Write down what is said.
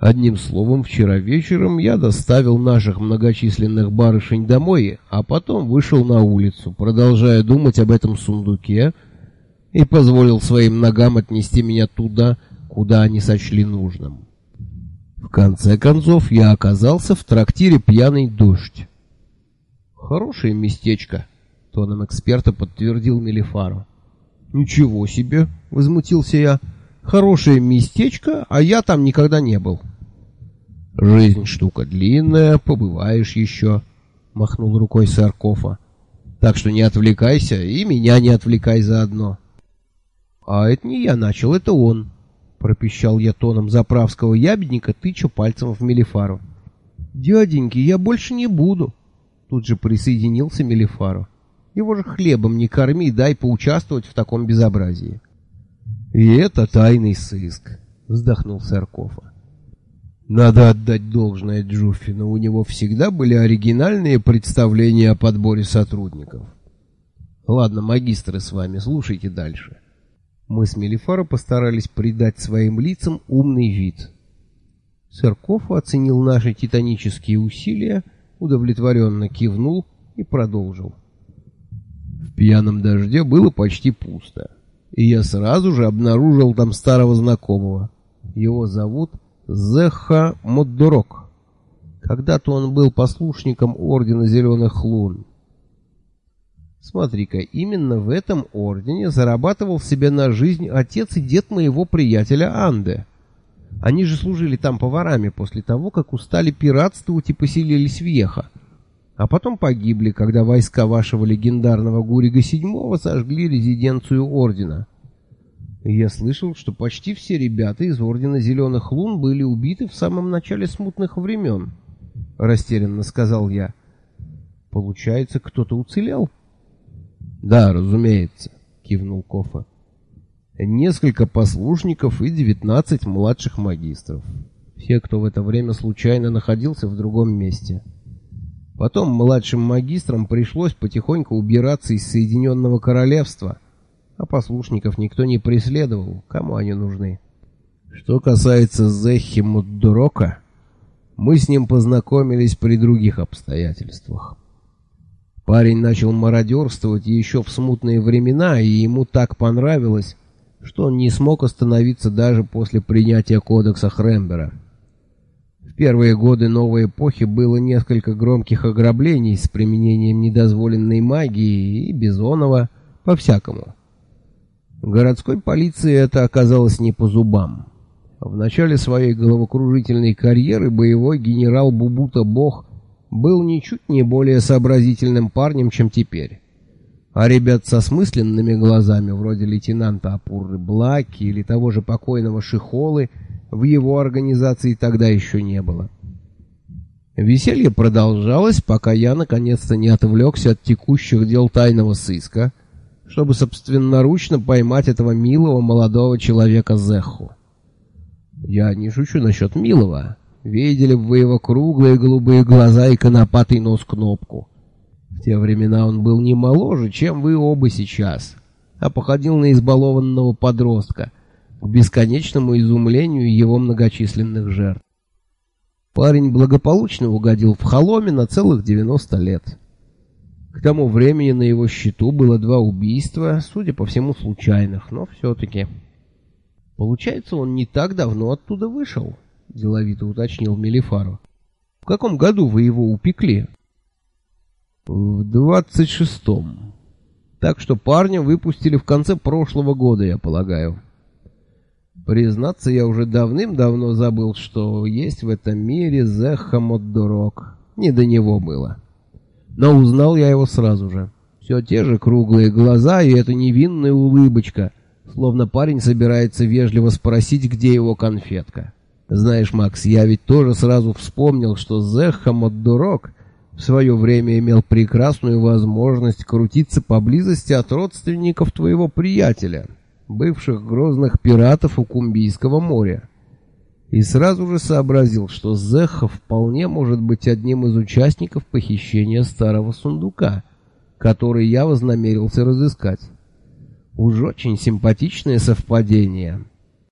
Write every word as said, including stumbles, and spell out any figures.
Одним словом, вчера вечером я доставил наших многочисленных барышень домой, а потом вышел на улицу, продолжая думать об этом сундуке, и позволил своим ногам отнести меня туда, куда они сочли нужным. В конце концов, я оказался в трактире «Пьяный дождь». «Хорошее местечко», — тоном эксперта подтвердил Мелифаро. «Ничего себе!» — возмутился я. «Хорошее местечко, а я там никогда не был». «Жизнь штука длинная, побываешь еще», — махнул рукой сэр Кофа. «Так что не отвлекайся и меня не отвлекай заодно». «А это не я начал, это он», — пропищал я тоном заправского ябедника, тыча пальцем в Мелифаро. «Дяденьки, я больше не буду», — тут же присоединился Мелифаро. «Его же хлебом не корми, дай поучаствовать в таком безобразии». «И это тайный сыск», — вздохнул сэр Кофа. «Надо отдать должное Джуффину, у него всегда были оригинальные представления о подборе сотрудников. Ладно, магистры с вами, слушайте дальше». Мы с Мелифаро постарались придать своим лицам умный вид. Сэр Кофа оценил наши титанические усилия, удовлетворенно кивнул и продолжил. В «Пьяном дожде» было почти пусто, и я сразу же обнаружил там старого знакомого. Его зовут Зехха Моддорок. Когда-то он был послушником Ордена Зеленых Лун. Смотри-ка, именно в этом ордене зарабатывал себе на жизнь отец и дед моего приятеля Анде. Они же служили там поварами после того, как устали пиратствовать и поселились в Йеха. А потом погибли, когда войска вашего легендарного Гурига седьмого сожгли резиденцию ордена. И я слышал, что почти все ребята из Ордена Зеленых Лун были убиты в самом начале смутных времен, — растерянно сказал я. Получается, кто-то уцелел? — Да, разумеется, — кивнул Кофа. Несколько послушников и девятнадцать младших магистров. Все, кто в это время случайно находился в другом месте. Потом младшим магистрам пришлось потихоньку убираться из Соединенного Королевства, а послушников никто не преследовал, кому они нужны. Что касается Зеххи Моддорока, мы с ним познакомились при других обстоятельствах. Парень начал мародерствовать еще в смутные времена, и ему так понравилось, что он не смог остановиться даже после принятия кодекса Хрембера. В первые годы новой эпохи было несколько громких ограблений с применением недозволенной магии и Бизонова, по-всякому. Городской полиции это оказалось не по зубам. В начале своей головокружительной карьеры боевой генерал Бубута Бог был ничуть не более сообразительным парнем, чем теперь. А ребят со смысленными глазами, вроде лейтенанта Апурры Блаки или того же покойного Шихолы, в его организации тогда еще не было. Веселье продолжалось, пока я наконец-то не отвлекся от текущих дел тайного сыска, чтобы собственноручно поймать этого милого молодого человека Зехху. Я не шучу насчет милого. Видели бы вы его круглые голубые глаза и конопатый нос-кнопку. В те времена он был не моложе, чем вы оба сейчас, а походил на избалованного подростка, к бесконечному изумлению его многочисленных жертв. Парень благополучно угодил в Холоме на целых девяносто лет. К тому времени на его счету было два убийства, судя по всему, случайных, но все-таки. Получается, он не так давно оттуда вышел, — деловито уточнил Мелифаро. В каком году вы его упекли? В двадцать шестом. Так что парня выпустили в конце прошлого года, я полагаю. Признаться, я уже давным-давно забыл, что есть в этом мире Зехха Моддорок. Не до него было. Но узнал я его сразу же. Все те же круглые глаза и эта невинная улыбочка, словно парень собирается вежливо спросить, где его конфетка. Знаешь, Макс, я ведь тоже сразу вспомнил, что Зехха Моддорок в свое время имел прекрасную возможность крутиться поблизости от родственников твоего приятеля, бывших грозных пиратов у Кумбийского моря. И сразу же сообразил, что Зехха вполне может быть одним из участников похищения старого сундука, который я вознамерился разыскать. Уж очень симпатичное совпадение.